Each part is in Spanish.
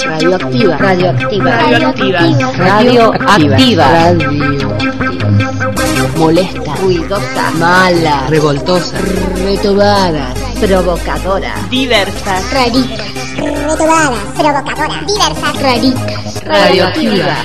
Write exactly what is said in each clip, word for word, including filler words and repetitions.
Radioactiva. Radioactiva. Radioactiva. Radioactiva. Radioactiva. Molesta. Ruidosa. Mala. Revoltosa. Retobada. Provocadora. Diversa. Rarita. Retobada. Provocadora. Diversa. Rarita. Radioactiva.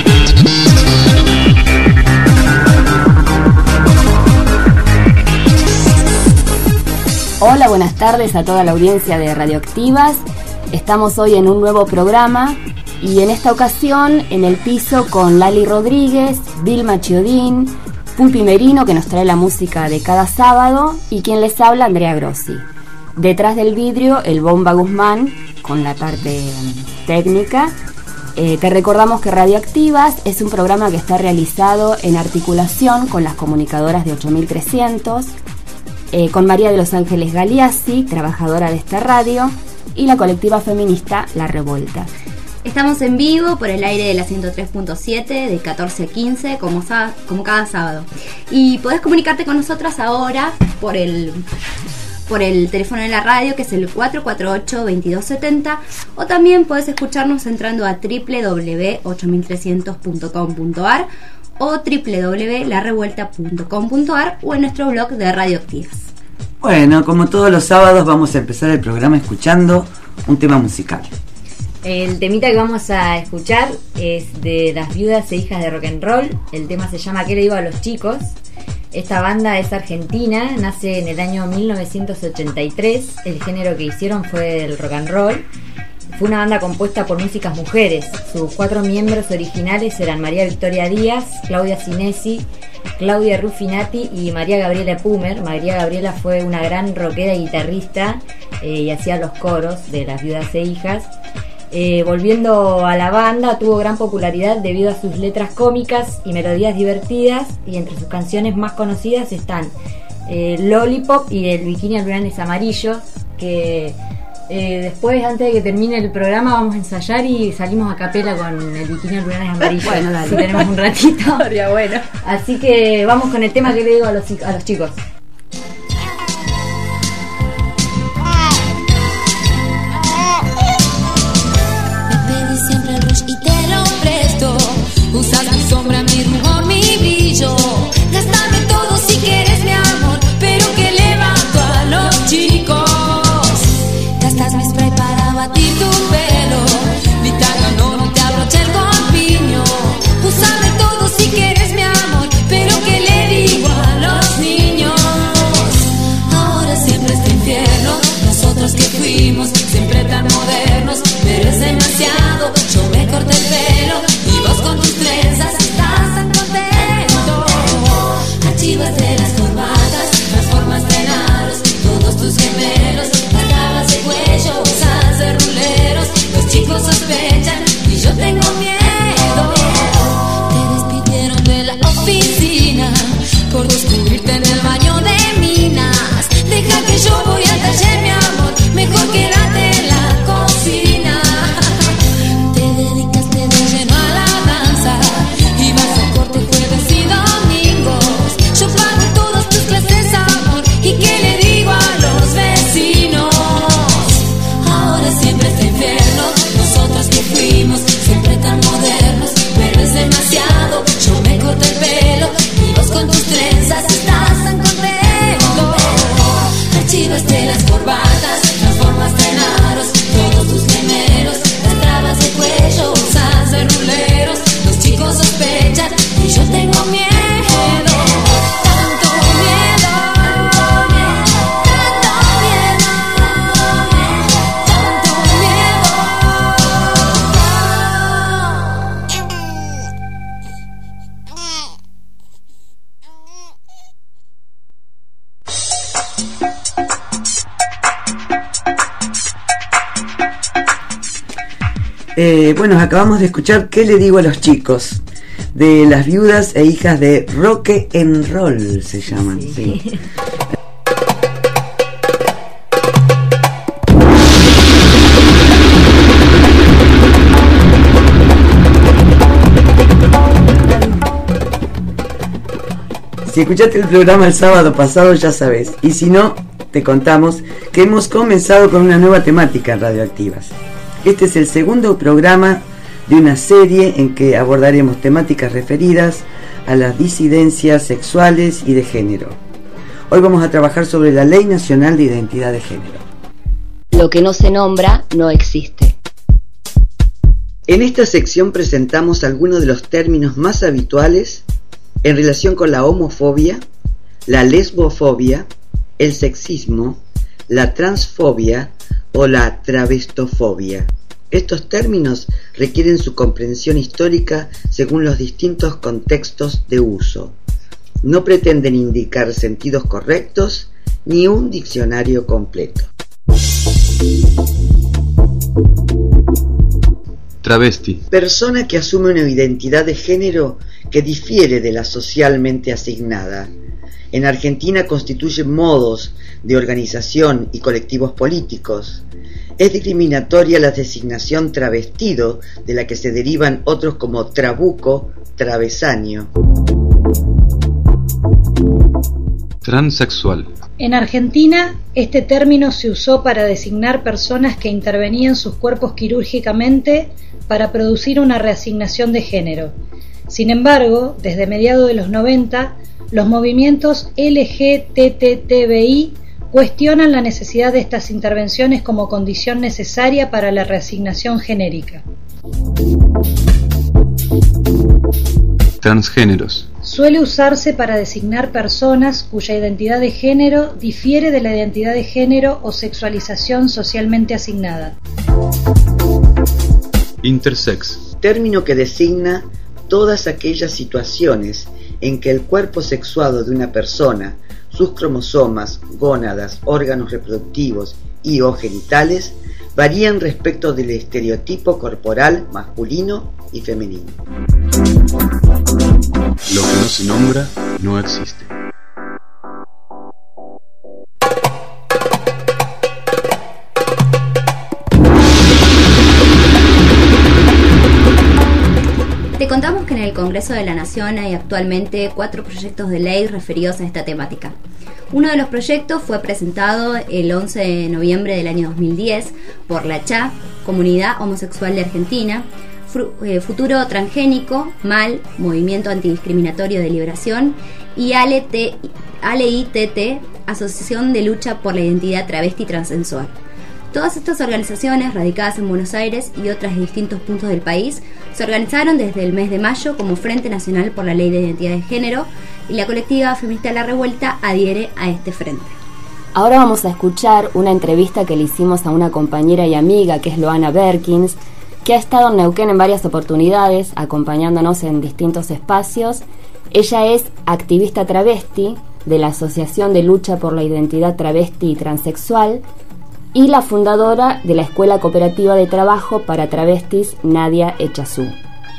Hola, buenas tardes a toda la audiencia de Radioactivas. Estamos hoy en un nuevo programa y en esta ocasión en el piso con Lali Rodríguez, Vilma Chiodín, Pupi Merino, que nos trae la música de cada sábado, y quien les habla, Andrea Grossi. Detrás del vidrio, el Bomba Guzmán con la parte técnica. Eh, te recordamos que Radioactivas es un programa que está realizado en articulación con las comunicadoras de ocho mil trescientos, eh, con María de los Ángeles Galeazzi, trabajadora de esta radio, y la colectiva feminista La Revolta. Estamos en vivo por el aire de la ciento tres punto siete de catorce a quince como, sá- como cada sábado. Y podés comunicarte con nosotras ahora por el, por el teléfono de la radio, que es el cuatro cuatro ocho, veintidós setenta, o también podés escucharnos entrando a doble u doble u doble u punto ocho mil trescientos punto com punto a r o doble u doble u doble u punto la revuelta punto com punto a r o en nuestro blog de Radioactivas. Bueno, como todos los sábados vamos a empezar el programa escuchando un tema musical. El temita que vamos a escuchar es de Las Viudas e Hijas de Rock and Roll. El tema se llama ¿Qué le digo a los chicos? Esta banda es argentina, nace en el año mil novecientos ochenta y tres. El género que hicieron fue el rock and roll. Fue una banda compuesta por músicas mujeres. Sus cuatro miembros originales eran María Victoria Díaz, Claudia Sinesi, Claudia Ruffinati y María Gabriela Pumer. María Gabriela fue una gran rockera y guitarrista eh, y hacía los coros de Las Viudas e Hijas. Eh, volviendo a la banda, tuvo gran popularidad debido a sus letras cómicas y melodías divertidas, y entre sus canciones más conocidas están eh, Lollipop y El Bikini Aluranes Amarillo, que eh, después, antes de que termine el programa, vamos a ensayar y salimos a capela con El Bikini Aluranes Amarillo. Bueno, dale. Si tenemos un ratito. Sería bueno. Así que vamos con el tema que le digo a los, a los chicos. Y te lo presto. Usas mi sombra, mi rumor, mi brillo. Gástame todo si quieres, mi amor, pero que levanto a los chicos. Gastas mi spray para batir tu pelo. Mi tanga no, no te abrocha el corpiño. Úsame todo si quieres, mi amor, pero que le digo a los niños. Ahora siempre este infierno. Nosotros que fuimos siempre tan modernos, pero es demasiado. Yo me corté el pelo y vos con tus trenzas estás tan contento. Archivaste las corbatas, transformaste en aros todos tus gemelos. Atabas de cuello, usas de ruleros. Los chicos sospechan y yo tengo miedo. Te despidieron de la oficina por descubrirte en el baño de minas. Deja que yo voy al taller, mi amor, mejor quédate en la cocina. Te dedicaste de lleno a la danza y vas a corte jueves y domingos. Yo pago todas tus clases, amor, y qué le digo a los vecinos. Ahora siempre este infierno. Nosotros que fuimos siempre tan modernos, pero es demasiado. Yo me corté el pelo y vos con tus trenzas estás tan contento. Archivaste las corbatas, transformaste en aros todos tus gemelos. Las trabas de cuello, usas de ruleros. Los chicos sospechan y yo tengo miedo. Tanto miedo, tanto miedo, tanto miedo. Eh, bueno, acabamos de escuchar ¿Qué le digo a los chicos? De Las Viudas e Hijas de Rock and Roll se llaman. Sí. Sí. Si escuchaste el programa el sábado pasado ya sabes, y si no, te contamos que hemos comenzado con una nueva temática en Radioactivas. Este es el segundo programa de una serie en que abordaremos temáticas referidas a las disidencias sexuales y de género. Hoy vamos a trabajar sobre la Ley Nacional de Identidad de Género. Lo que no se nombra no existe. En esta sección presentamos algunos de los términos más habituales en relación con la homofobia, la lesbofobia, el sexismo, la transfobia o la travestofobia. Estos términos requieren su comprensión histórica según los distintos contextos de uso. No pretenden indicar sentidos correctos ni un diccionario completo. Travesti. Persona que asume una identidad de género que difiere de la socialmente asignada. En Argentina constituye modos de organización y colectivos políticos. Es discriminatoria la designación travestido, de la que se derivan otros como trabuco, travesaño. Transexual. En Argentina, este término se usó para designar personas que intervenían sus cuerpos quirúrgicamente para producir una reasignación de género. Sin embargo, desde mediados de los noventa, los movimientos L G B T T I cuestionan la necesidad de estas intervenciones como condición necesaria para la reasignación genérica. Transgéneros. Suele usarse para designar personas cuya identidad de género difiere de la identidad de género o sexualización socialmente asignada. Intersex. Término que designa todas aquellas situaciones en que el cuerpo sexuado de una persona, sus cromosomas, gónadas, órganos reproductivos y o genitales varían respecto del estereotipo corporal masculino y femenino. Lo que no se nombra no existe. Te contamos que en el Congreso de la Nación hay actualmente cuatro proyectos de ley referidos a esta temática. Uno de los proyectos fue presentado el once de noviembre del año dos mil diez por la C H A, Comunidad Homosexual de Argentina, Futuro Transgénico, M A L, Movimiento Antidiscriminatorio de Liberación, y A L I T T, Asociación de Lucha por la Identidad Travesti y Transexual. Todas estas organizaciones, radicadas en Buenos Aires y otras de distintos puntos del país, se organizaron desde el mes de mayo como Frente Nacional por la Ley de Identidad de Género, y la colectiva feminista La Revuelta adhiere a este frente. Ahora vamos a escuchar una entrevista que le hicimos a una compañera y amiga que es Loana Berkins, que ha estado en Neuquén en varias oportunidades, acompañándonos en distintos espacios. Ella es activista travesti de la Asociación de Lucha por la Identidad Travesti y Transexual y la fundadora de la Escuela Cooperativa de Trabajo para Travestis Nadia Echazú.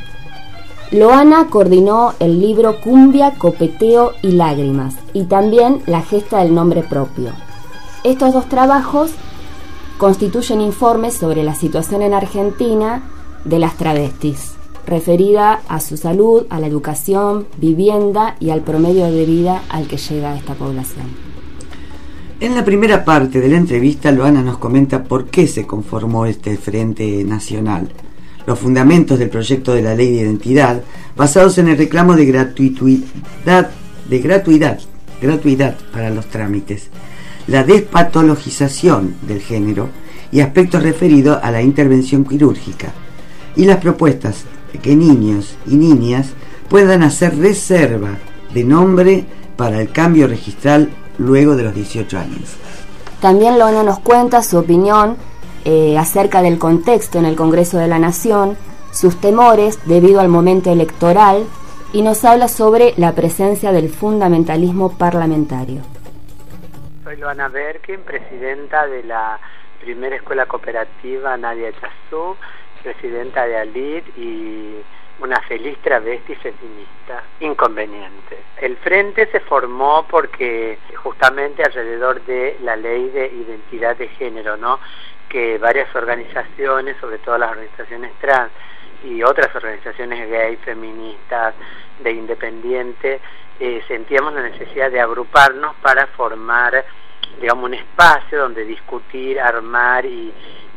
Loana coordinó el libro Cumbia, Copeteo y Lágrimas y también La Gesta del Nombre Propio. Estos dos trabajos constituyen informes sobre la situación en Argentina de las travestis, referida a su salud, a la educación, vivienda y al promedio de vida al que llega esta población. En la primera parte de la entrevista, Loana nos comenta por qué se conformó este Frente Nacional, los fundamentos del proyecto de la Ley de Identidad, basados en el reclamo de gratuidad, de gratuidad, gratuidad para los trámites, la despatologización del género y aspectos referidos a la intervención quirúrgica, y las propuestas de que niños y niñas puedan hacer reserva de nombre para el cambio registral luego de los dieciocho años. También Loana nos cuenta su opinión eh, acerca del contexto en el Congreso de la Nación, sus temores debido al momento electoral, y nos habla sobre la presencia del fundamentalismo parlamentario. Soy Loana Berkins, presidenta de la primera escuela cooperativa Nadia Echazú, presidenta de ALIT y una feliz travesti feminista inconveniente. El frente se formó porque justamente alrededor de la ley de identidad de género, ¿no? Que varias organizaciones, sobre todo las organizaciones trans y otras organizaciones gay, feministas, de independiente, eh, sentíamos la necesidad de agruparnos para formar, digamos, un espacio donde discutir, armar y,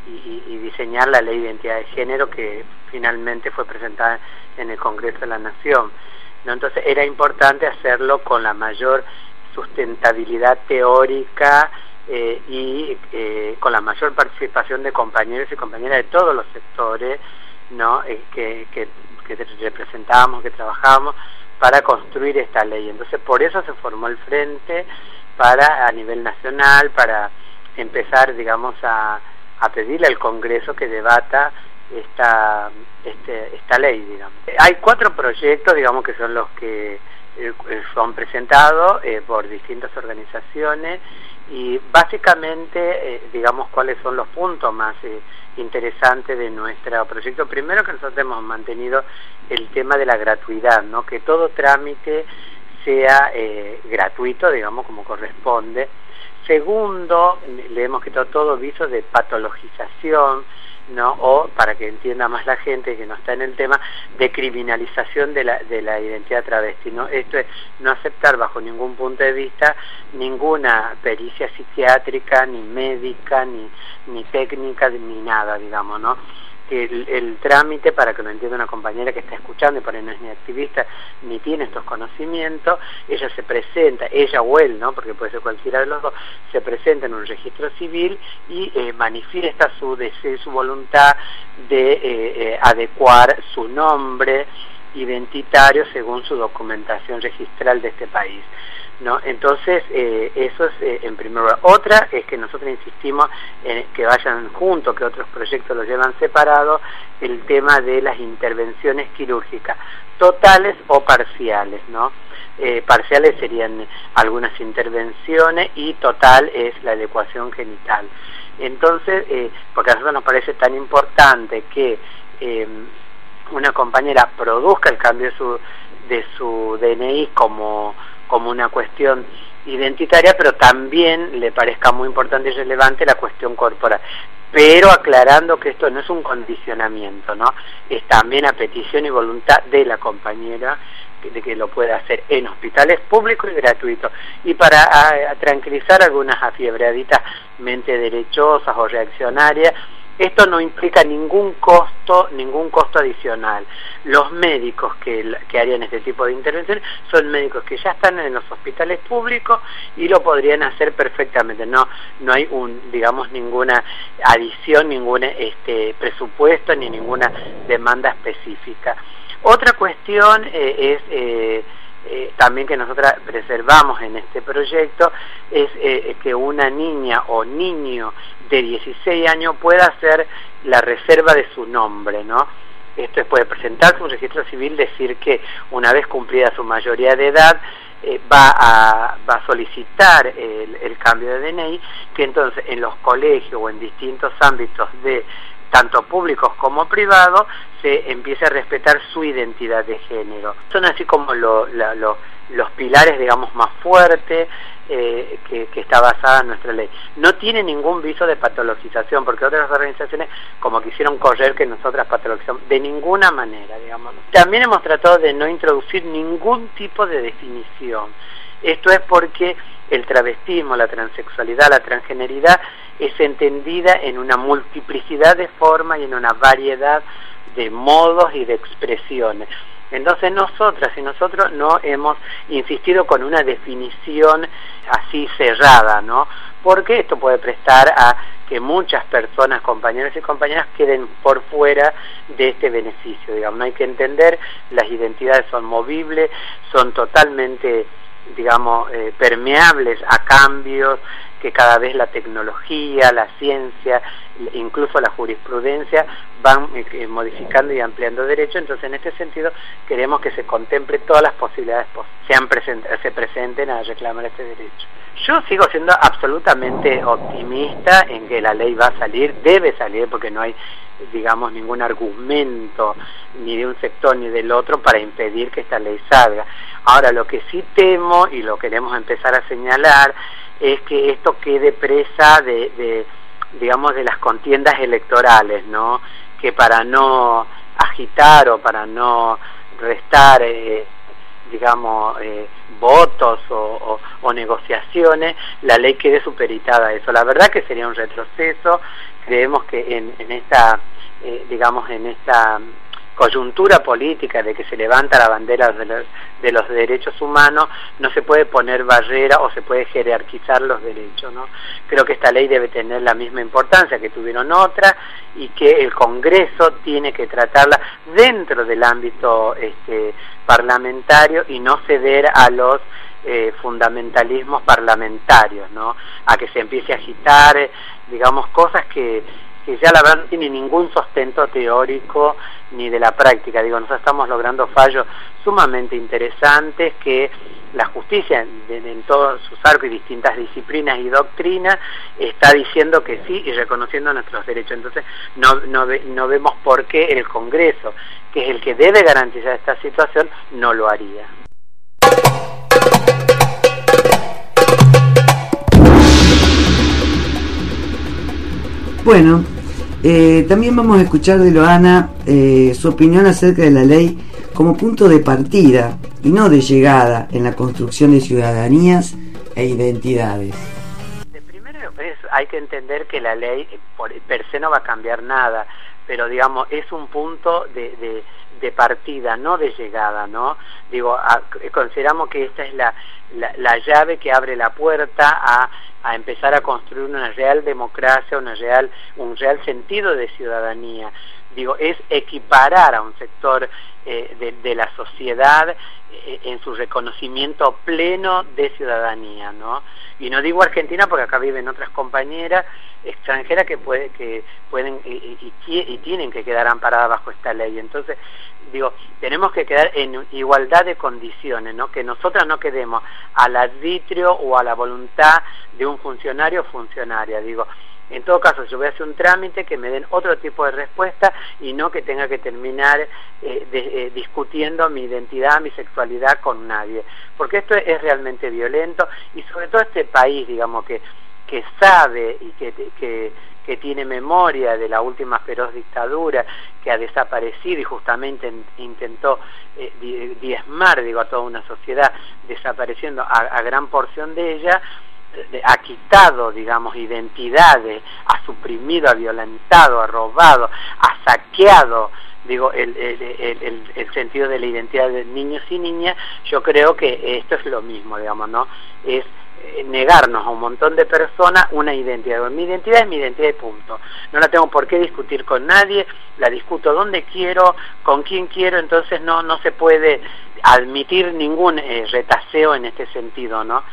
y, y diseñar la ley de identidad de género que finalmente fue presentada en el Congreso de la Nación, ¿no? Entonces era importante hacerlo con la mayor sustentabilidad teórica eh, y eh, con la mayor participación de compañeros y compañeras de todos los sectores, ¿no? Eh, que, que, que representábamos, que trabajábamos para construir esta ley. Entonces por eso se formó el Frente, para a nivel nacional, para empezar, digamos, a, a pedirle al Congreso que debata esta este, esta ley, digamos. Hay cuatro proyectos, digamos, que son los que eh, son presentados eh, por distintas organizaciones, y básicamente, eh, digamos, cuáles son los puntos más eh, interesantes de nuestro proyecto. Primero, que nosotros hemos mantenido el tema de la gratuidad, ¿no? Que todo trámite sea eh, gratuito, digamos, como corresponde. Segundo, le hemos quitado todo viso de patologización, ¿no? O, para que entienda más la gente que no está en el tema, de criminalización de la, de la identidad travesti, ¿no? Esto es no aceptar bajo ningún punto de vista ninguna pericia psiquiátrica, ni médica, ni, ni técnica, ni nada, digamos, ¿no? Que el, el trámite, para que lo entienda una compañera que está escuchando y por ahí no es ni activista ni tiene estos conocimientos, ella se presenta, ella o él, ¿no? Porque puede ser cualquiera de los dos, se presenta en un registro civil y eh, manifiesta su deseo, su voluntad de eh, eh, adecuar su nombre identitario según su documentación registral de este país, ¿no? Entonces, eh, eso es eh, en primer lugar. Otra es que nosotros insistimos en que vayan juntos, que otros proyectos los llevan separados, el tema de las intervenciones quirúrgicas, totales o parciales, ¿no? Eh, parciales serían algunas intervenciones y total es la adecuación genital. Entonces, eh, porque a nosotros nos parece tan importante que eh, una compañera produzca el cambio de su, de su D N I como como una cuestión identitaria, pero también le parezca muy importante y relevante la cuestión corporal, pero aclarando que esto no es un condicionamiento, ¿no? Es también a petición y voluntad de la compañera de que lo pueda hacer en hospitales públicos y gratuitos. Y para a, a tranquilizar a algunas afiebraditas mente derechosas o reaccionarias, esto no implica ningún costo, ningún costo adicional. Los médicos que, que harían este tipo de intervenciones son médicos que ya están en los hospitales públicos y lo podrían hacer perfectamente. No, no hay un, digamos, ninguna adición, ningún este, presupuesto ni ninguna demanda específica. Otra cuestión eh, es eh, eh, también que nosotros preservamos en este proyecto es eh, que una niña o niño de dieciséis años pueda hacer la reserva de su nombre, ¿no? Esto es, puede presentarse un registro civil, decir que una vez cumplida su mayoría de edad eh, va a va a solicitar el, el cambio de D N I, que entonces en los colegios o en distintos ámbitos de tanto públicos como privados se empiece a respetar su identidad de género. Son así como lo, la, lo, los pilares, digamos, más fuertes eh, que, que está basada en nuestra ley. No tiene ningún viso de patologización, porque otras organizaciones como quisieron correr que nosotras patologizamos, de ninguna manera, digamos. También hemos tratado de no introducir ningún tipo de definición. Esto es porque el travestismo, la transexualidad, la transgeneridad es entendida en una multiplicidad de formas y en una variedad de modos y de expresiones. Entonces nosotras y nosotros no hemos insistido con una definición así cerrada, ¿no? Porque esto puede prestar a que muchas personas, compañeros y compañeras, queden por fuera de este beneficio. Digamos, no hay que entender, las identidades son movibles, son totalmente, digamos, eh, permeables a cambios que cada vez la tecnología, la ciencia, incluso la jurisprudencia van eh, modificando y ampliando derechos. Entonces, en este sentido, queremos que se contemple todas las posibilidades, sean present se presenten a reclamar este derecho. Yo sigo siendo absolutamente optimista en que la ley va a salir, debe salir, porque no hay, digamos, ningún argumento ni de un sector ni del otro para impedir que esta ley salga. Ahora, lo que sí temo, y lo queremos empezar a señalar, es que esto quede presa de, de digamos, de las contiendas electorales, ¿no? Que para no agitar o para no restar, eh, digamos, eh, votos o, o, o negociaciones, la ley quede supeditada a eso. La verdad que sería un retroceso, creemos que en, en esta, eh, digamos, en esta coyuntura política de que se levanta la bandera de los, de los derechos humanos, no se puede poner barrera o se puede jerarquizar los derechos, ¿no? Creo que esta ley debe tener la misma importancia que tuvieron otras y que el Congreso tiene que tratarla dentro del ámbito este, parlamentario y no ceder a los eh, fundamentalismos parlamentarios, ¿no? A que se empiece a agitar, eh, digamos, cosas que que ya la verdad no tiene ningún sustento teórico ni de la práctica. Digo, nosotros estamos logrando fallos sumamente interesantes que la justicia en, en todos sus arcos y distintas disciplinas y doctrinas está diciendo que sí y reconociendo nuestros derechos. Entonces no, no, no vemos por qué el Congreso, que es el que debe garantizar esta situación, no lo haría. Bueno, eh, también vamos a escuchar de Loana eh, su opinión acerca de la ley como punto de partida y no de llegada en la construcción de ciudadanías e identidades. De primero es, hay que entender que la ley por, per se no va a cambiar nada, pero digamos es un punto de, de, de partida, no de llegada, ¿no? Digo, a, consideramos que esta es la, la, la llave que abre la puerta a a empezar a construir una real democracia, una real, un real sentido de ciudadanía. Digo, es equiparar a un sector eh, de, de la sociedad eh, en su reconocimiento pleno de ciudadanía, ¿no? Y no digo Argentina porque acá viven otras compañeras extranjeras que, puede, que pueden y, y, y tienen que quedar amparadas bajo esta ley. Entonces, digo, tenemos que quedar en igualdad de condiciones, ¿no? Que nosotras no quedemos al arbitrio o a la voluntad de un funcionario o funcionaria. Digo, en todo caso, yo voy a hacer un trámite que me den otro tipo de respuesta y no que tenga que terminar eh, de, eh, discutiendo mi identidad, mi sexualidad con nadie, porque esto es, es realmente violento y sobre todo este país, digamos, que que sabe y que, que, que tiene memoria de la última feroz dictadura que ha desaparecido y justamente en, intentó eh, diezmar, digo, a toda una sociedad, desapareciendo a, a gran porción de ella, eh, ha quitado, digamos, identidades, ha suprimido, ha violentado, ha robado, ha saqueado, digo, el, el, el, el, el sentido de la identidad de niños y niñas. Yo creo que esto es lo mismo, digamos, ¿no? Es negarnos a un montón de personas una identidad. Mi identidad es mi identidad y punto. No la tengo por qué discutir con nadie, la discuto donde quiero, con quien quiero, entonces no no se puede admitir ningún eh, retaseo en este sentido, ¿no?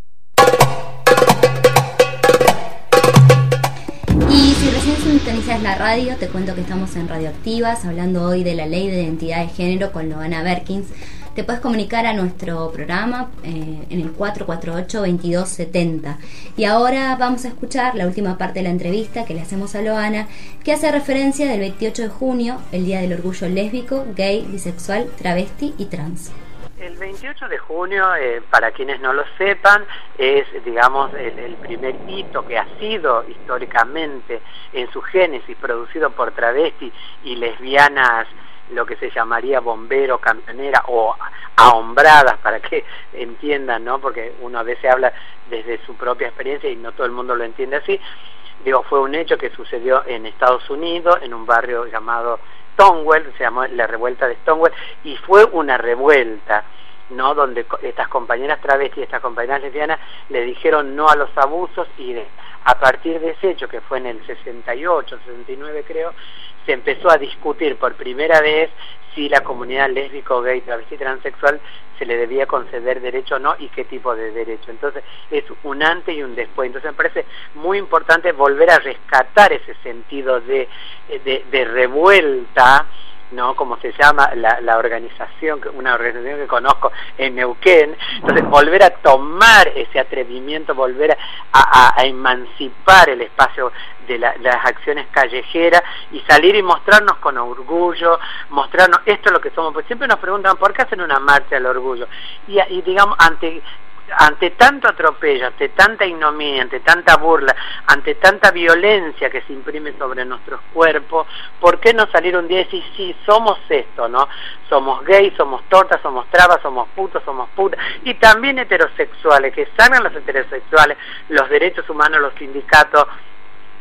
Y si recién sintonizas la radio, te cuento que estamos en Radioactivas, hablando hoy de la Ley de Identidad de Género con Loana Berkins. Te puedes comunicar a nuestro programa eh, en el cuatro cuatro ocho, veintidós setenta. Y ahora vamos a escuchar la última parte de la entrevista que le hacemos a Loana, que hace referencia del veintiocho de junio, el Día del Orgullo Lésbico, Gay, Bisexual, Travesti y Trans. El veintiocho de junio, eh, para quienes no lo sepan, es, digamos, el, el primer hito que ha sido históricamente en su génesis producido por travestis y lesbianas, lo que se llamaría bombero, camionera o ahombradas, para que entiendan, ¿no? Porque uno a veces habla desde su propia experiencia y no todo el mundo lo entiende así. Digo, fue un hecho que sucedió en Estados Unidos, en un barrio llamado Stonewall, se llamó la revuelta de Stonewall, y fue una revuelta, ¿no? Donde estas compañeras travestis y estas compañeras lesbianas le dijeron no a los abusos, y de, a partir de ese hecho, que fue en el sesenta y ocho, sesenta y nueve creo, se empezó a discutir por primera vez si la comunidad lésbico, gay, travesti, transexual se le debía conceder derecho o no y qué tipo de derecho. Entonces es un antes y un después. Entonces me parece muy importante volver a rescatar ese sentido de, de, de revuelta, ¿no? Como se llama la, la organización, una organización que conozco en Neuquén. Entonces volver a tomar ese atrevimiento, volver a, a, a emancipar el espacio de, la, de las acciones callejeras y salir y mostrarnos con orgullo, mostrarnos esto es lo que somos. Pues siempre nos preguntan ¿por qué hacen una marcha del orgullo? Y, y digamos, ante ante tanto atropello, ante tanta ignominia, ante tanta burla, ante tanta violencia que se imprime sobre nuestros cuerpos, ¿por qué no salir un día y decir, sí, somos esto, ¿no? Somos gays, somos tortas, somos trabas, somos putos, somos putas, y también heterosexuales, que salgan los heterosexuales, los derechos humanos, los sindicatos,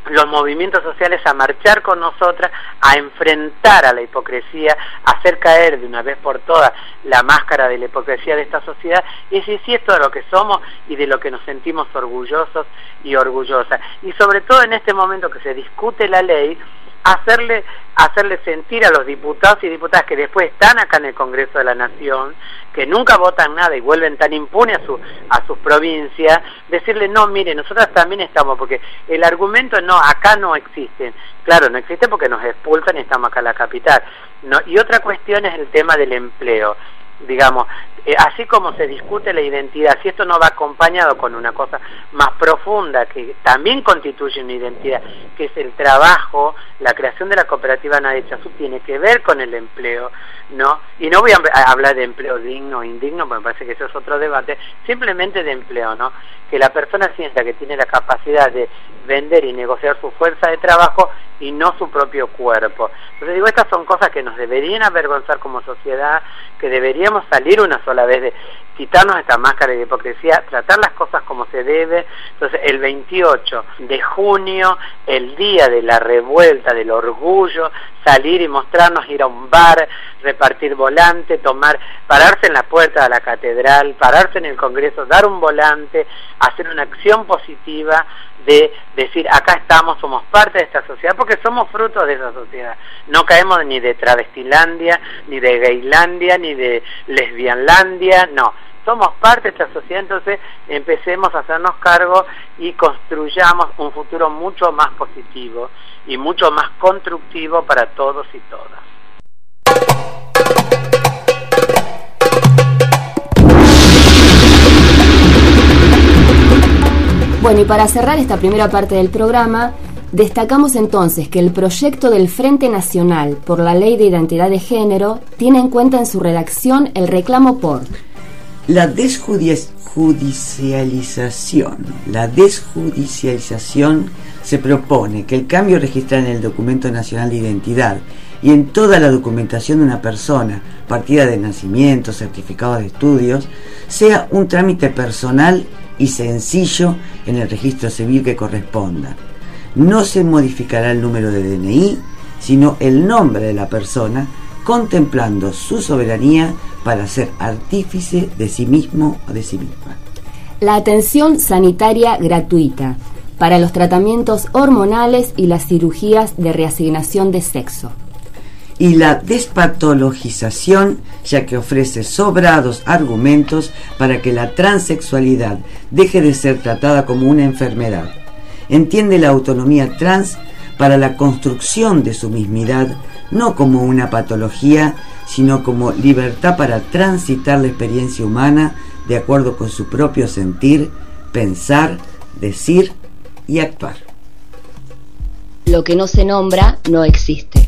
los movimientos sociales a marchar con nosotras, a enfrentar a la hipocresía, a hacer caer de una vez por todas la máscara de la hipocresía de esta sociedad y decir sí, esto es lo que somos y de lo que nos sentimos orgullosos y orgullosas. Y sobre todo en este momento que se discute la ley, hacerle hacerle sentir a los diputados y diputadas que después están acá en el Congreso de la Nación, que nunca votan nada y vuelven tan impunes a, su, a sus provincias, decirle, no, mire, nosotras también estamos, porque el argumento no, acá no existen. Claro, no existen porque nos expulsan y estamos acá en la capital. No, y otra cuestión es el tema del empleo. Digamos, eh, así como se discute la identidad, si esto no va acompañado con una cosa más profunda que también constituye una identidad, que es el trabajo, la creación de la cooperativa Nadia Echazú tiene que ver con el empleo, ¿no? Y no voy a, a hablar de empleo digno o indigno, porque me parece que eso es otro debate, simplemente de empleo, ¿no? Que la persona sienta que tiene la capacidad de vender y negociar su fuerza de trabajo y no su propio cuerpo. Entonces digo, estas son cosas que nos deberían avergonzar como sociedad, que deberíamos salir una sola vez de quitarnos esta máscara de hipocresía, tratar las cosas como se debe. Entonces el veintiocho de junio, el día de la revuelta, del orgullo, salir y mostrarnos, ir a un bar, repartir volante, tomar, pararse en la puerta de la catedral, pararse en el Congreso, dar un volante, hacer una acción positiva de decir, acá estamos, somos parte de esta sociedad, porque somos fruto de esa sociedad. No caemos ni de travestilandia, ni de gaylandia, ni de lesbianlandia, no. Somos parte de esta sociedad, entonces empecemos a hacernos cargo y construyamos un futuro mucho más positivo y mucho más constructivo para todos y todas. Bueno, y para cerrar esta primera parte del programa, destacamos entonces que el proyecto del Frente Nacional por la Ley de Identidad de Género tiene en cuenta en su redacción el reclamo por la desjudicialización. La desjudicialización se propone que el cambio registral en el Documento Nacional de Identidad y en toda la documentación de una persona, partida de nacimiento, certificado de estudios, sea un trámite personal y sencillo en el registro civil que corresponda. No se modificará el número de D N I, sino el nombre de la persona, contemplando su soberanía para ser artífice de sí mismo o de sí misma. La atención sanitaria gratuita para los tratamientos hormonales y las cirugías de reasignación de sexo. Y la despatologización, ya que ofrece sobrados argumentos para que la transexualidad deje de ser tratada como una enfermedad. Entiende la autonomía trans para la construcción de su mismidad, no como una patología, sino como libertad para transitar la experiencia humana de acuerdo con su propio sentir, pensar, decir y actuar. Lo que no se nombra no existe.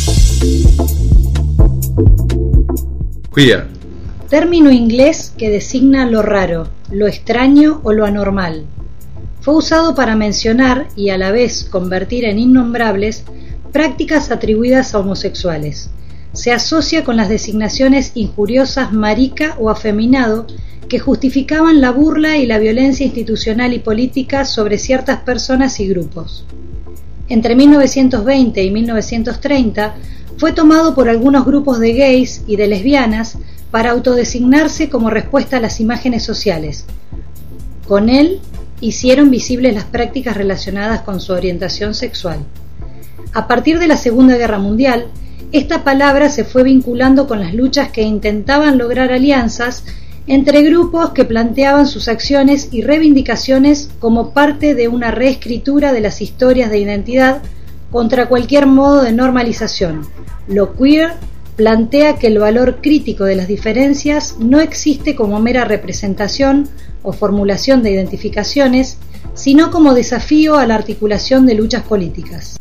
Queer. Término inglés que designa lo raro, lo extraño o lo anormal. Fue usado para mencionar y a la vez convertir en innombrables prácticas atribuidas a homosexuales. Se asocia con las designaciones injuriosas marica o afeminado que justificaban la burla y la violencia institucional y política sobre ciertas personas y grupos. Entre mil novecientos veinte y mil novecientos treinta fue tomado por algunos grupos de gays y de lesbianas para autodesignarse como respuesta a las imágenes sociales. Con él hicieron visibles las prácticas relacionadas con su orientación sexual. A partir de la Segunda Guerra Mundial, esta palabra se fue vinculando con las luchas que intentaban lograr alianzas entre grupos que planteaban sus acciones y reivindicaciones como parte de una reescritura de las historias de identidad contra cualquier modo de normalización. Lo queer plantea que el valor crítico de las diferencias no existe como mera representación o formulación de identificaciones, sino como desafío a la articulación de luchas políticas.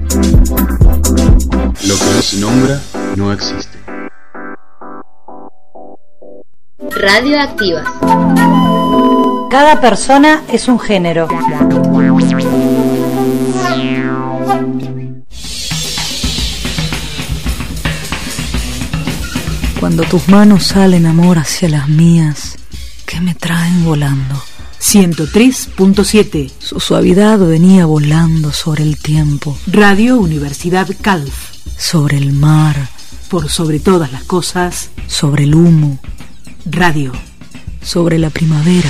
Lo que no se nombra no existe. Radioactivas. Cada persona es un género. Cuando tus manos salen, amor, hacia las mías, que me traen volando, ciento tres punto siete. Su suavidad venía volando sobre el tiempo. Radio Universidad Calf. Sobre el mar. Por sobre todas las cosas. Sobre el humo. Radio. Sobre la primavera.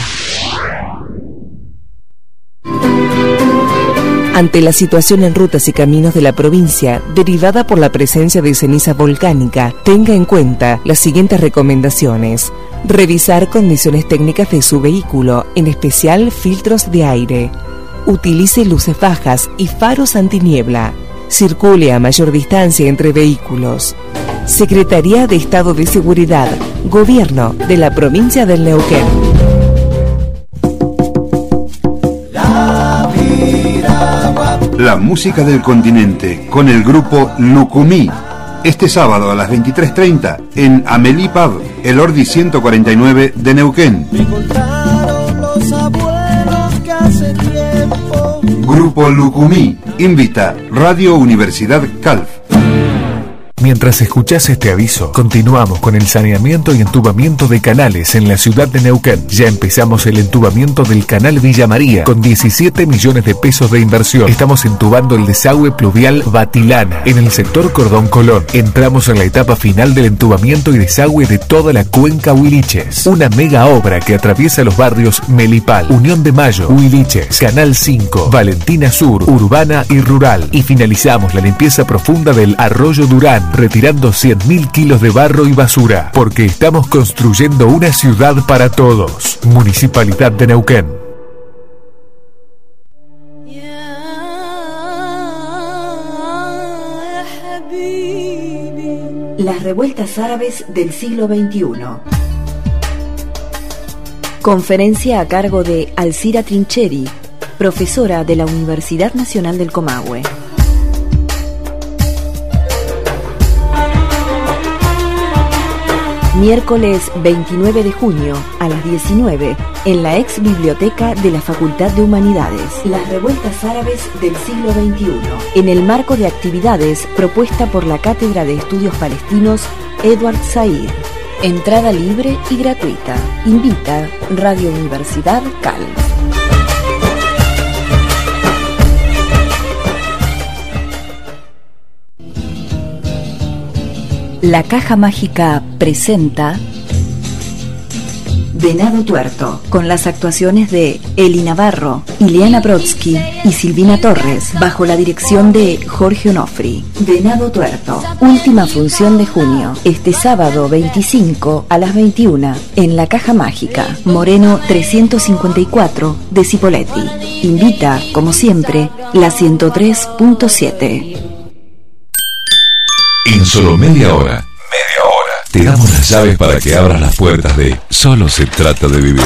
Ante la situación en rutas y caminos de la provincia derivada por la presencia de ceniza volcánica, tenga en cuenta las siguientes recomendaciones. Revisar condiciones técnicas de su vehículo, en especial filtros de aire. Utilice luces bajas y faros antiniebla. Circule a mayor distancia entre vehículos. Secretaría de Estado de Seguridad, Gobierno de la Provincia del Neuquén. La música del continente con el grupo Lucumí. Este sábado a las veintitrés treinta en Amelie Pub, el Ordi ciento cuarenta y nueve de Neuquén. Grupo Lucumí invita Radio Universidad Calf. Mientras escuchás este aviso, continuamos con el saneamiento y entubamiento de canales en la ciudad de Neuquén. Ya empezamos el entubamiento del canal Villa María, con diecisiete millones de pesos de inversión. Estamos entubando el desagüe pluvial Batilana, en el sector Cordón Colón. Entramos en la etapa final del entubamiento y desagüe de toda la cuenca Huiliches. Una mega obra que atraviesa los barrios Melipal, Unión de Mayo, Huiliches, Canal cinco, Valentina Sur, Urbana y Rural. Y finalizamos la limpieza profunda del Arroyo Durán, retirando cien mil kilos de barro y basura, porque estamos construyendo una ciudad para todos. Municipalidad de Neuquén. Las revueltas árabes del siglo veintiuno. Conferencia a cargo de Alcira Trincheri, profesora de la Universidad Nacional del Comahue. Miércoles veintinueve de junio a las diecinueve en la ex biblioteca de la Facultad de Humanidades. Las revueltas árabes del siglo veintiuno. En el marco de actividades propuesta por la Cátedra de Estudios Palestinos Edward Said. Entrada libre y gratuita. Invita Radio Universidad Calf. La Caja Mágica presenta Venado Tuerto, con las actuaciones de Eli Navarro, Ileana Brodsky y Silvina Torres, bajo la dirección de Jorge Onofri. Venado Tuerto, última función de junio, este sábado veinticinco a las veintiuna, en La Caja Mágica, Moreno trescientos cincuenta y cuatro de Cipolletti. Invita, como siempre, la ciento tres punto siete. En solo media hora, media hora, te damos las llaves para que abras las puertas de Solo se trata de vivir.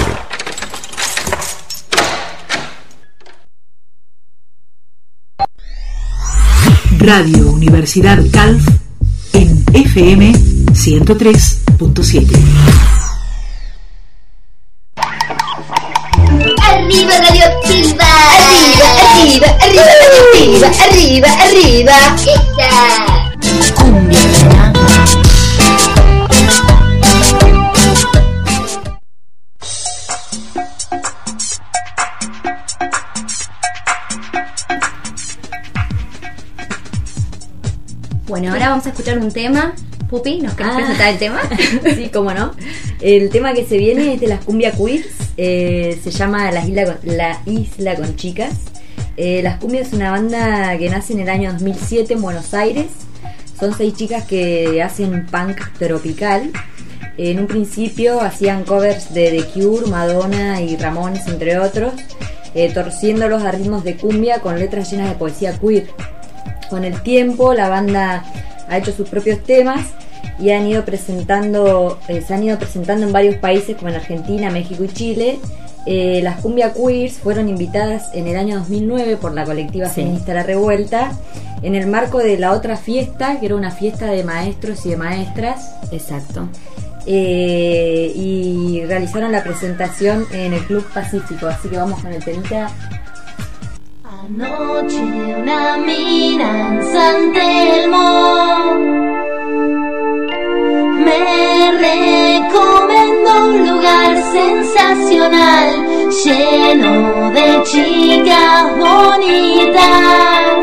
Radio Universidad Calf en F M ciento tres punto siete. Arriba Radioactiva. Arriba, arriba, arriba Radioactiva. Arriba, arriba. Esa. Cumbia. Bueno, ahora vamos a escuchar un tema. Pupi, ¿nos querés Ah. presentar el tema? Sí, cómo no. El tema que se viene es de las Cumbia Queers. Eh, se llama La Isla con, La Isla con Chicas. Eh, las Cumbias es una banda que nace en el año dos mil siete en Buenos Aires. Son seis chicas que hacen punk tropical. En un principio hacían covers de The Cure, Madonna y Ramones, entre otros, eh, torciéndolos a ritmos de cumbia con letras llenas de poesía queer. Con el tiempo la banda ha hecho sus propios temas y han ido presentando, eh, se han ido presentando en varios países como en Argentina, México y Chile. Eh, las Cumbia Queers fueron invitadas en el año dos mil nueve por la colectiva Sí. feminista La Revuelta en el marco de la otra fiesta, que era una fiesta de maestros y de maestras. Exacto. Eh, y realizaron la presentación en el Club Pacífico, así que vamos con el temita. Anoche una mina en San Telmo me recomendó un lugar sensacional lleno de chicas bonitas.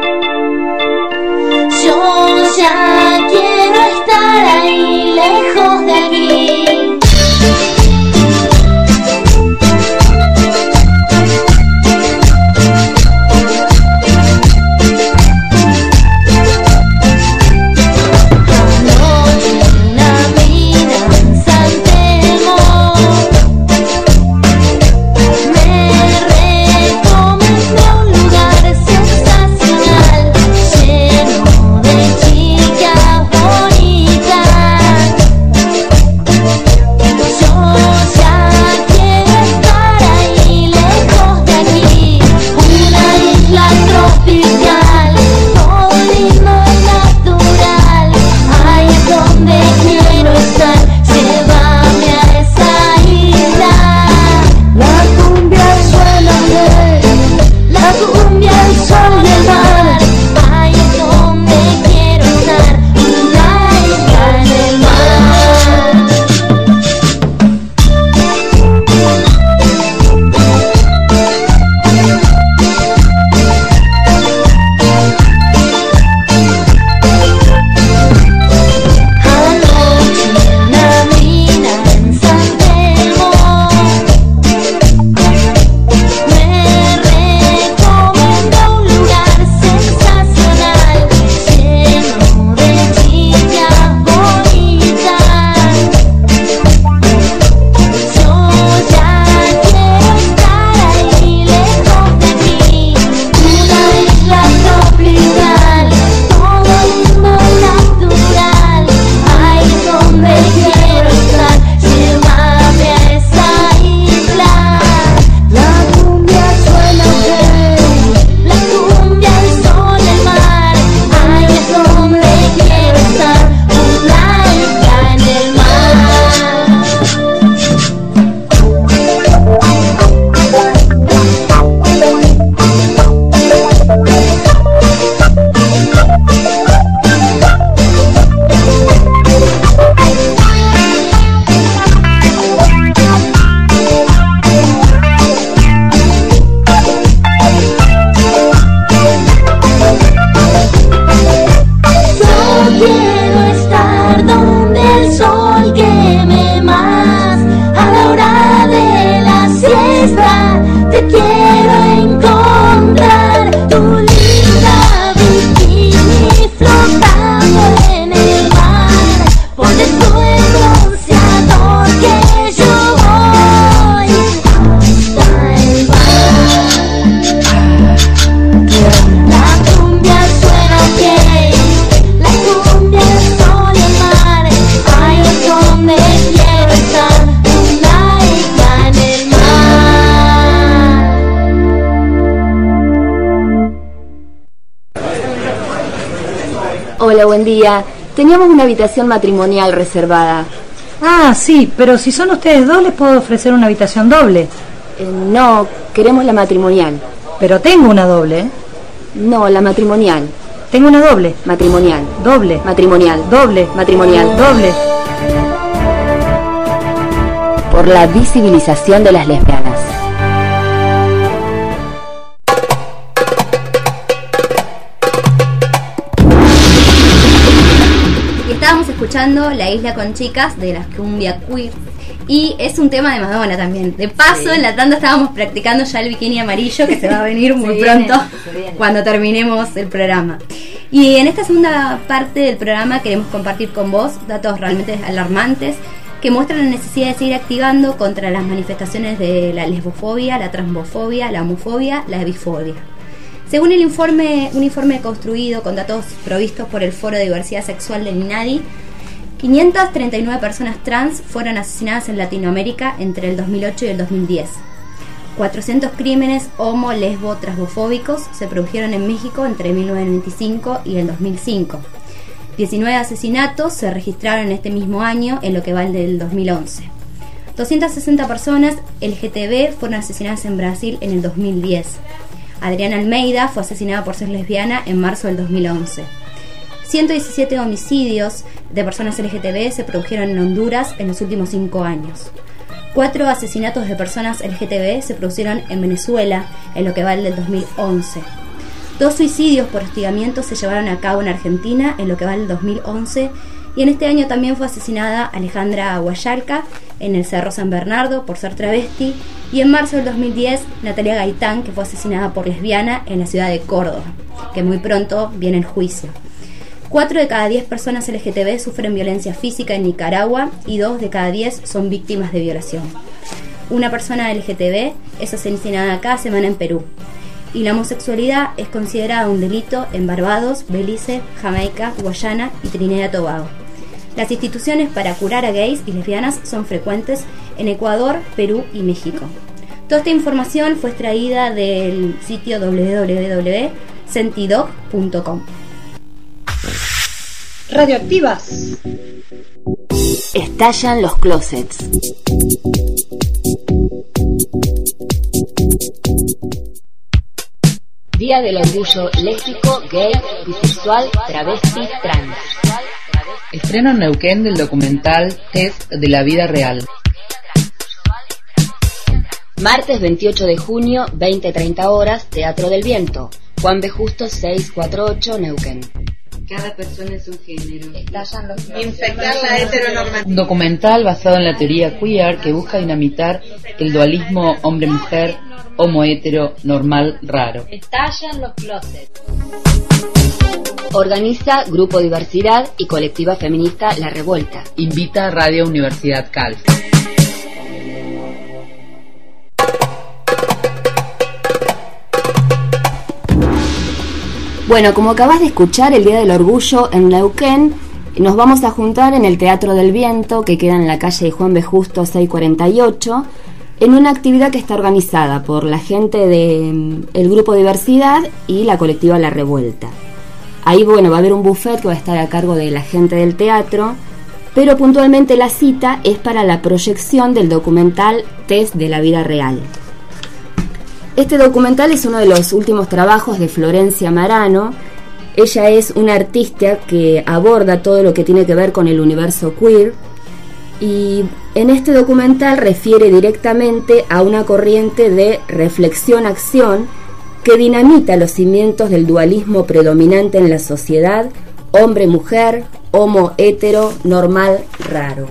Yo ya quiero estar ahí, lejos de aquí. Hola, buen día. Teníamos una habitación matrimonial reservada. Ah, sí, pero si son ustedes dos, les puedo ofrecer una habitación doble. Eh, no, queremos la matrimonial. Pero tengo una doble, ¿eh? No, la matrimonial. Tengo una doble. Matrimonial. Doble. Matrimonial. Doble. Matrimonial. Doble. Por la visibilización de las lesbianas. Estábamos escuchando La Isla con Chicas de la cumbia queer y es un tema de Madonna también. De paso, sí. En la tanda estábamos practicando ya el bikini amarillo que se va a venir muy se pronto viene, se viene. Cuando terminemos el programa. Y en esta segunda parte del programa queremos compartir con vos datos realmente alarmantes que muestran la necesidad de seguir activando contra las manifestaciones de la lesbofobia, la transfobia, la homofobia, la bifobia. Según el informe, un informe construido con datos provistos por el Foro de Diversidad Sexual del INADI, quinientas treinta y nueve personas trans fueron asesinadas en Latinoamérica entre el dos mil ocho y el dos mil diez. cuatrocientos crímenes homo, lesbo, transfóbicos se produjeron en México entre mil novecientos noventa y cinco y el dos mil cinco. diecinueve asesinatos se registraron en este mismo año en lo que va del dos mil once. doscientas sesenta personas L G T B fueron asesinadas en Brasil en el dos mil diez. Adriana Almeida fue asesinada por ser lesbiana en marzo del dos mil once. ciento diecisiete homicidios de personas L G T B se produjeron en Honduras en los últimos cinco años. Cuatro asesinatos de personas L G T B se produjeron en Venezuela en lo que va del dos mil once. Dos suicidios por hostigamiento se llevaron a cabo en Argentina en lo que va del dos mil once. Y en este año también fue asesinada Alejandra Guayarca en el Cerro San Bernardo por ser travesti. Y en marzo del dos mil diez, Natalia Gaitán, que fue asesinada por lesbiana en la ciudad de Córdoba, que muy pronto viene el juicio. Cuatro de cada diez personas L G T B sufren violencia física en Nicaragua y dos de cada diez son víctimas de violación. Una persona L G T B es asesinada cada semana en Perú. Y la homosexualidad es considerada un delito en Barbados, Belice, Jamaica, Guayana y Trinidad y Tobago. Las instituciones para curar a gays y lesbianas son frecuentes en Ecuador, Perú y México. Toda esta información fue extraída del sitio doble u doble u doble u punto sentidoc punto com. Radioactivas. Estallan los closets. Día del orgullo lésbico, gay, bisexual, travesti, trans. Estreno en Neuquén del documental Test de la vida real. Martes veintiocho de junio, veinte treinta horas, Teatro del Viento. Juan B. Justo seiscientos cuarenta y ocho, Neuquén. Cada persona es un género. Estallan los infectar la heteronormatividad. Un documental basado en la teoría queer que busca dinamitar el dualismo hombre-mujer, homo-hetero, normal, raro. Estallan los closets. Organiza Grupo Diversidad y Colectiva Feminista La Revuelta. Invita a Radio Universidad Calf. Bueno, como acabas de escuchar, el Día del Orgullo en Neuquén, nos vamos a juntar en el Teatro del Viento, que queda en la calle de Juan B. Justo seiscientos cuarenta y ocho, en una actividad que está organizada por la gente del Grupo Diversidad y la Colectiva La Revuelta. Ahí, bueno, va a haber un buffet que va a estar a cargo de la gente del teatro, pero puntualmente la cita es para la proyección del documental Test de la vida real. Este documental es uno de los últimos trabajos de Florencia Marano. Ella es una artista que aborda todo lo que tiene que ver con el universo queer, y en este documental refiere directamente a una corriente de reflexión-acción que dinamita los cimientos del dualismo predominante en la sociedad, hombre-mujer, homo-hetero, normal, raro.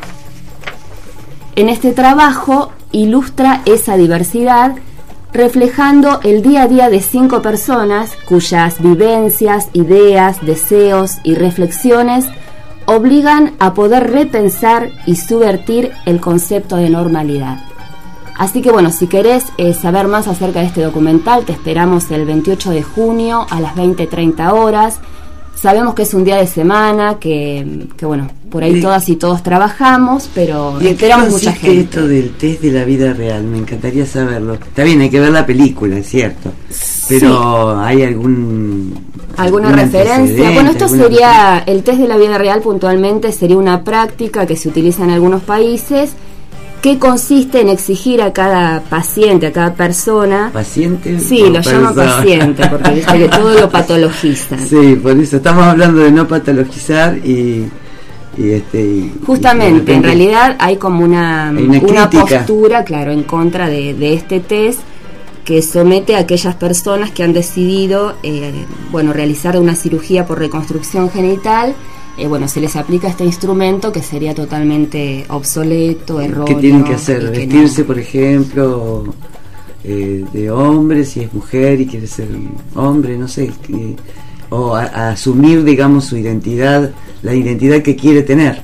En este trabajo ilustra esa diversidad, reflejando el día a día de cinco personas cuyas vivencias, ideas, deseos y reflexiones obligan a poder repensar y subvertir el concepto de normalidad. Así que bueno, si querés eh, saber más acerca de este documental, te esperamos el veintiocho de junio a las veinte treinta horas. Sabemos que es un día de semana, que, que bueno, por ahí todas y todos trabajamos, pero esperamos mucha gente. Esto del test de la vida real, me encantaría saberlo. Está bien, hay que ver la película, es cierto, pero sí. ¿Hay algún alguna referencia? Bueno, esto sería, el test de la vida real puntualmente sería una práctica que se utiliza en algunos países, que consiste en exigir a cada paciente, a cada persona... ¿Paciente? Sí, lo llaman paciente, porque viste que todo lo patologizan. Sí, por eso estamos hablando de no patologizar y... y este y, Justamente, y en realidad hay como una, hay una, una postura, claro, en contra de, de este test, que somete a aquellas personas que han decidido, eh, bueno, realizar una cirugía por reconstrucción genital. Eh, bueno, se les aplica este instrumento que sería totalmente obsoleto, erróneo. ¿Qué tienen que hacer? ¿Vestirse, no? por ejemplo, eh, de hombre, si es mujer y quiere ser hombre, no sé, que, o a, a asumir, digamos, su identidad, la identidad que quiere tener?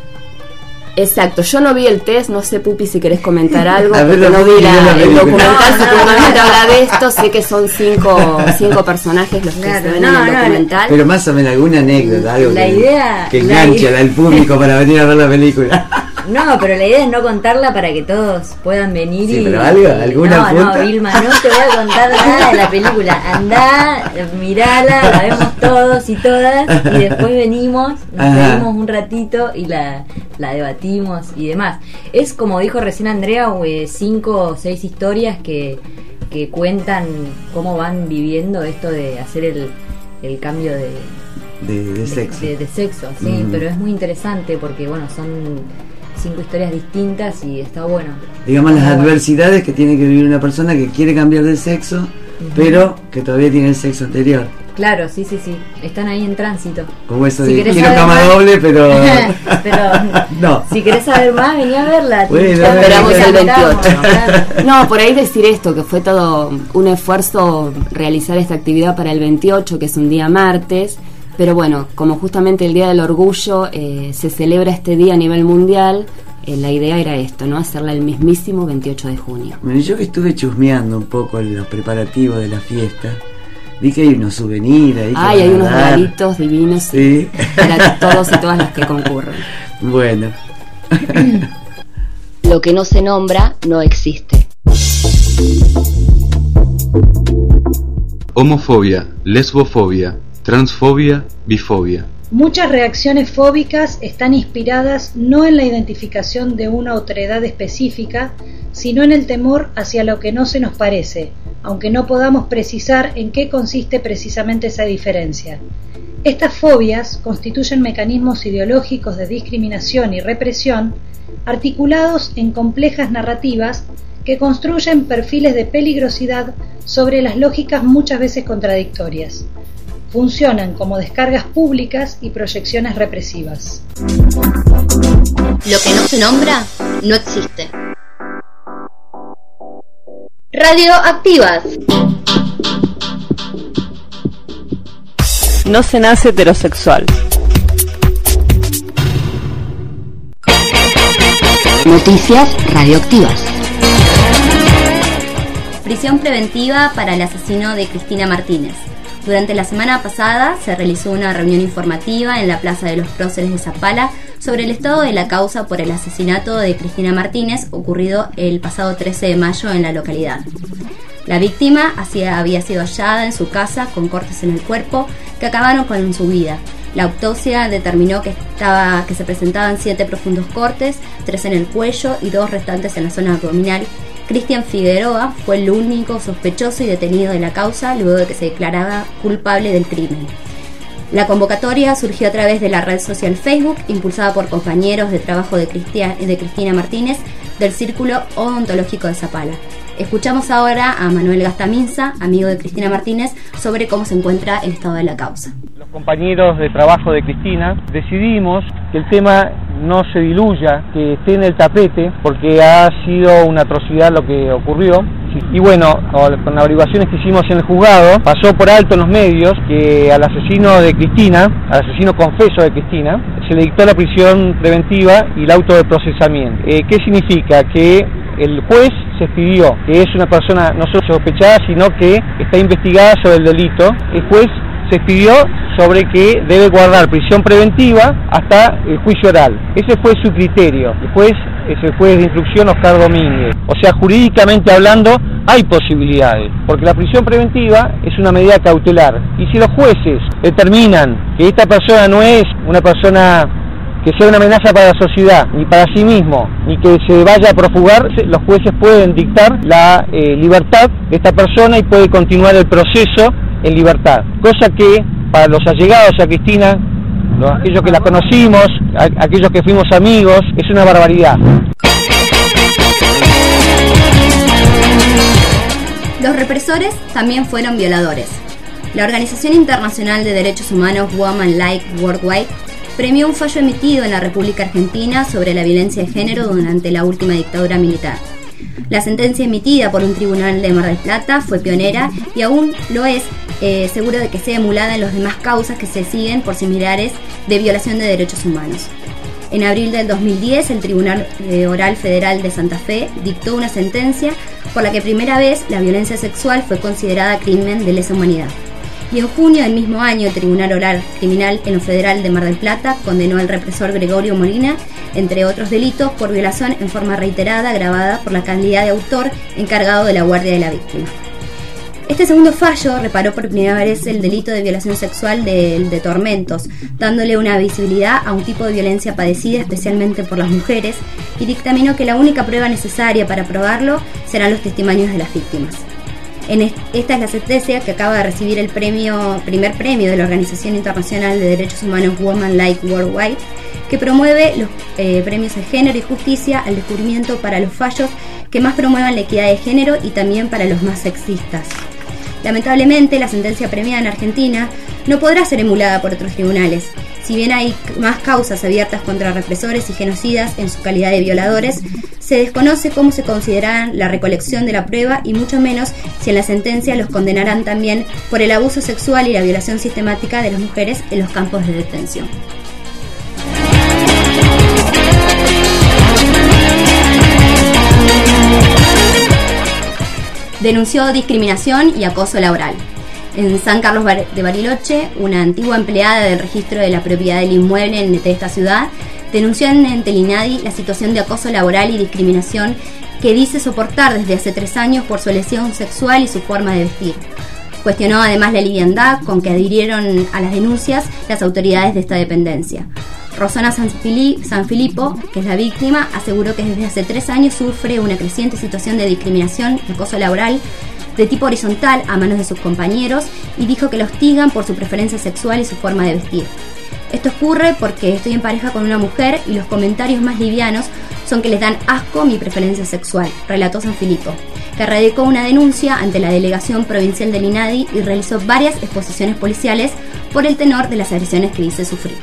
Exacto, yo no vi el test, no sé, Pupi, si querés comentar algo, a ver, porque no vi la, el documental, no, si puntualmente habla de esto, sé que son cinco, cinco personajes los que claro, se ven no, en el documental. Pero más o menos alguna anécdota, algo la que, idea, que enganche al público para venir a ver la película. No, pero la idea es no contarla para que todos puedan venir. Sí, y... pero algo, alguna No, punta? no, Vilma, no te voy a contar nada de la película. Andá, mirala, la vemos todos y todas, y después venimos, nos reímos un ratito y la, la debatimos y demás. Es como dijo recién Andrea, cinco o seis historias que, que cuentan cómo van viviendo esto de hacer el, el cambio de... De, de sexo. De, de, de sexo, sí, mm. pero es muy interesante porque, bueno, son... cinco historias distintas y está bueno. Digamos las Está adversidades que tiene que vivir una persona que quiere cambiar de sexo, Uh-huh. pero que todavía tiene el sexo anterior. Claro, sí, sí, sí. Están ahí en tránsito. Como eso Si de querés quiero saber cama más- doble, pero... Pero no. si querés saber más, vení a verla. Bueno, Ya Esperamos te el contamos, veintiocho. claro. No, por ahí decir esto, que fue todo un esfuerzo realizar esta actividad para el veintiocho, que es un día martes, pero bueno, como justamente el Día del Orgullo eh, se celebra este día a nivel mundial, eh, la idea era esto, ¿no? Hacerla el mismísimo veintiocho de junio. Bueno, yo que estuve chusmeando un poco los preparativos de la fiesta, vi que hay unos souvenirs ahí. que Ay, hay van a unos dar. regalitos divinos Sí. para todos y todas las que concurren. Bueno. Lo que no se nombra no existe. Homofobia, lesbofobia, transfobia, bifobia. Muchas reacciones fóbicas están inspiradas no en la identificación de una otredad específica, sino en el temor hacia lo que no se nos parece, aunque no podamos precisar en qué consiste precisamente esa diferencia. Estas fobias constituyen mecanismos ideológicos de discriminación y represión articulados en complejas narrativas que construyen perfiles de peligrosidad sobre las lógicas muchas veces contradictorias. Funcionan como descargas públicas y proyecciones represivas. Lo que no se nombra no existe. Radioactivas. No se nace heterosexual. Noticias radioactivas. Prisión preventiva para el asesino de Cristina Martínez. Durante la semana pasada se realizó una reunión informativa en la Plaza de los Próceres de Zapala sobre el estado de la causa por el asesinato de Cristina Martínez ocurrido el pasado trece de mayo en la localidad. La víctima hacía, había sido hallada en su casa con cortes en el cuerpo que acabaron con su vida. La autopsia determinó que, estaba, que se presentaban siete profundos cortes, tres en el cuello y dos restantes en la zona abdominal. Cristian Figueroa fue el único sospechoso y detenido de la causa luego de que se declaraba culpable del crimen. La convocatoria surgió a través de la red social Facebook, impulsada por compañeros de trabajo de, Cristia, de Cristina Martínez del Círculo Odontológico de Zapala. Escuchamos ahora a Manuel Gastaminza, amigo de Cristina Martínez, sobre cómo se encuentra el estado de la causa. Los compañeros de trabajo de Cristina decidimos que el tema no se diluya, que esté en el tapete, porque ha sido una atrocidad lo que ocurrió. Y bueno, con las averiguaciones que hicimos en el juzgado, pasó por alto en los medios que al asesino de Cristina, al asesino confeso de Cristina, se le dictó la prisión preventiva y el auto de procesamiento. Eh, ¿Qué significa? Que el juez se expidió, que es una persona no solo sospechada, sino que está investigada sobre el delito. El juez se expidió sobre que debe guardar prisión preventiva hasta el juicio oral. Ese fue su criterio. El juez es el juez de instrucción Oscar Domínguez. O sea, jurídicamente hablando, hay posibilidades, porque la prisión preventiva es una medida cautelar. Y si los jueces determinan que esta persona no es una persona que sea una amenaza para la sociedad, ni para sí mismo, ni que se vaya a profugar, los jueces pueden dictar la eh, libertad de esta persona y puede continuar el proceso en libertad. Cosa que para los allegados a Cristina, los, aquellos que la conocimos, a, aquellos que fuimos amigos, es una barbaridad. Los represores también fueron violadores. La Organización Internacional de Derechos Humanos Women Like Worldwide premió un fallo emitido en la República Argentina sobre la violencia de género durante la última dictadura militar. La sentencia emitida por un tribunal de Mar del Plata fue pionera y aún lo es, eh, seguro de que sea emulada en las demás causas que se siguen por similares de violación de derechos humanos. En abril del dos mil diez, el Tribunal Oral Federal de Santa Fe dictó una sentencia por la que primera vez la violencia sexual fue considerada crimen de lesa humanidad. Y en junio del mismo año, el Tribunal Oral Criminal en lo Federal de Mar del Plata condenó al represor Gregorio Molina, entre otros delitos, por violación en forma reiterada agravada por la calidad de autor encargado de la guardia de la víctima. Este segundo fallo reparó por primera vez el delito de violación sexual de, de tormentos, dándole una visibilidad a un tipo de violencia padecida especialmente por las mujeres, y dictaminó que la única prueba necesaria para probarlo serán los testimonios de las víctimas. En est- esta es la sentencia que acaba de recibir el premio, primer premio de la Organización Internacional de Derechos Humanos Women Like Worldwide, que promueve los eh, premios de género y justicia al descubrimiento para los fallos que más promuevan la equidad de género y también para los más sexistas. Lamentablemente, la sentencia premiada en Argentina no podrá ser emulada por otros tribunales. Si bien hay más causas abiertas contra represores y genocidas en su calidad de violadores, se desconoce cómo se considerará la recolección de la prueba y mucho menos si en la sentencia los condenarán también por el abuso sexual y la violación sistemática de las mujeres en los campos de detención. Denunció discriminación y acoso laboral. En San Carlos de Bariloche, una antigua empleada del registro de la propiedad del inmueble de esta ciudad denunció ante el INADI la situación de acoso laboral y discriminación que dice soportar desde hace tres años por su elección sexual y su forma de vestir. Cuestionó además la liviandad con que adhirieron a las denuncias las autoridades de esta dependencia. Rosana Sanfilippo, que es la víctima, aseguró que desde hace tres años sufre una creciente situación de discriminación y acoso laboral de tipo horizontal a manos de sus compañeros y dijo que la hostigan por su preferencia sexual y su forma de vestir. Esto ocurre porque estoy en pareja con una mujer y los comentarios más livianos son que les dan asco mi preferencia sexual, relató Sanfilippo, que radicó una denuncia ante la Delegación Provincial del INADI y realizó varias exposiciones policiales por el tenor de las agresiones que dice sufrir.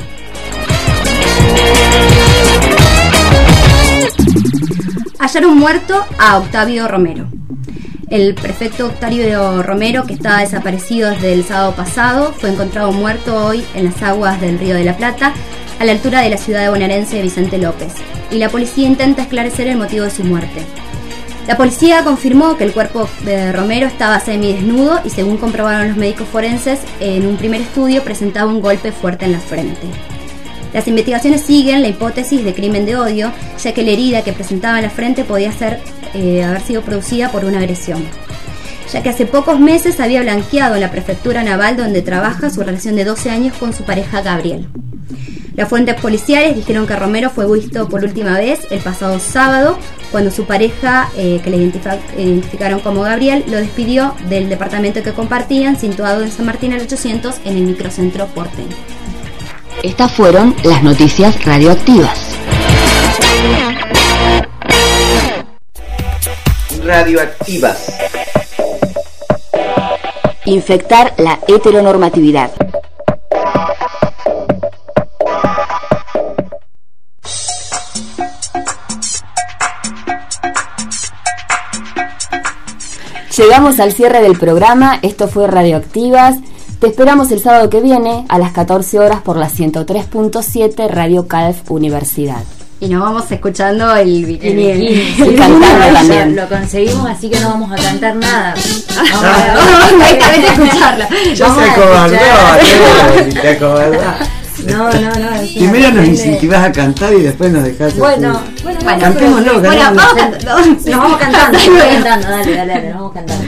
Hallaron muerto a Octavio Romero. El prefecto Octavio Romero, que estaba desaparecido desde el sábado pasado, fue encontrado muerto hoy en las aguas del Río de la Plata, a la altura de la ciudad bonaerense de Vicente López, y la policía intenta esclarecer el motivo de su muerte. La policía confirmó que el cuerpo de Romero estaba semidesnudo y, según comprobaron los médicos forenses, en un primer estudio presentaba un golpe fuerte en la frente. Las investigaciones siguen la hipótesis de crimen de odio, ya que la herida que presentaba en la frente podía ser, eh, haber sido producida por una agresión, ya que hace pocos meses había blanqueado en la prefectura naval donde trabaja su relación de doce años con su pareja Gabriel. Las fuentes policiales dijeron que Romero fue visto por última vez el pasado sábado, cuando su pareja, eh, que le identific- identificaron como Gabriel, lo despidió del departamento que compartían, situado en San Martín al ochocientos, en el microcentro porteño. Estas fueron las noticias radioactivas. Radioactivas. Infectar la heteronormatividad. Llegamos al cierre del programa. Esto fue Radioactivas. Te esperamos el sábado que viene a las catorce horas por la ciento tres punto siete Radio Calf Universidad. Y nos vamos escuchando el bikini. El bikini. Y Sí, cantando lo, también. lo conseguimos, así que no vamos a cantar nada. Vamos Vamos directamente a escucharlo. Ya Vamos se a acobardó, escuchar. te acobardó. No, no, no. es Primero una nos cuestión de- incentivas a cantar y después nos dejás. Bueno, así. bueno, Bueno, cantémoslo, Bueno, cantémoslo. vamos cantando. Nos vamos cantando, nos vamos cantando, dale, dale, dale, nos vamos cantando.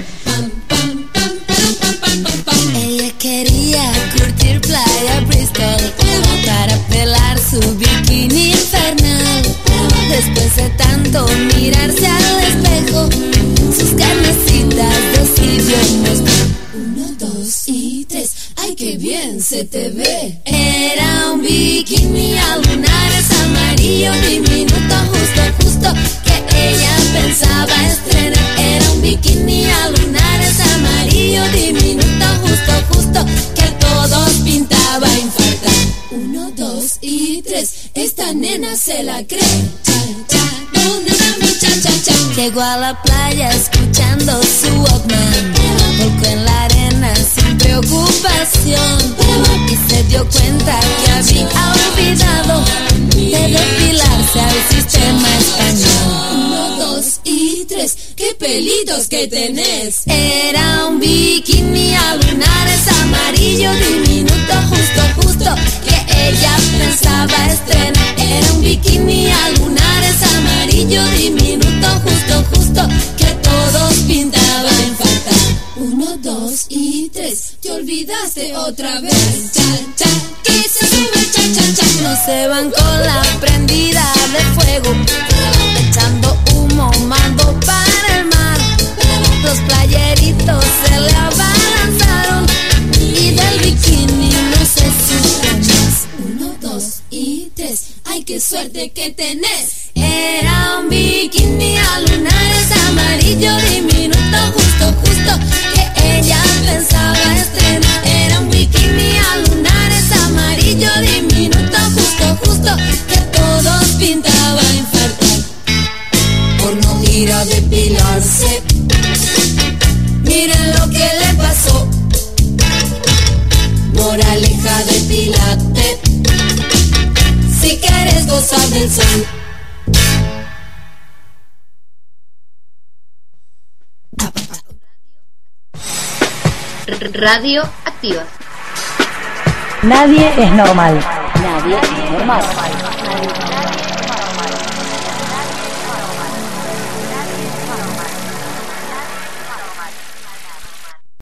Ella quería curtir playa Bristol para pelar su bikini infernal. Después de tanto mirarse al espejo, sus carnecitas decidimos. Uno, dos y tres. ¡Ay, qué bien se te ve! Era un bikini a lunares amarillo diminuto, justo, justo que ella pensaba estrenar. Era un bikini a lunares amarillo diminuto, justo, justo que a todos pintaba infartar. Uno, dos y tres. Esta nena se la cree. Cha, cha, ¿dónde está mi cha, cha, cha? Llegó a la playa escuchando su Walkman, volcó en la arena sin preocupación y se dio cuenta que había olvidado de depilarse al sistema español. Uno, dos y tres. ¡Qué pelitos que tenés! Era un bikini a lunares amarillo diminuto, justo, justo que ella pensaba estrenar. Era un bikini a lunares amarillo diminuto, justo, justo que a todos pintaba infartar. Uno, dos y tres. Te olvidaste otra vez. Cha, cha, que se sube cha, cha, cha. No se van con la prendida de fuego, echando humo, mando para el mar. Los playeritos se le abalanzaron y del bikini no se supo más. Uno, dos y tres. Ay, qué suerte que tenés. Era un bikini a lunares amarillo diminuto, justo, justo, que ella pensaba estrenar. Era un bikini a lunares amarillo diminuto, justo, justo, que todos pintaba infartar por no ir a depilarse. Miren lo que le pasó. Moraleja, depilate si quieres gozar del sol. Radio Activa. Nadie es normal. Nadie es normal.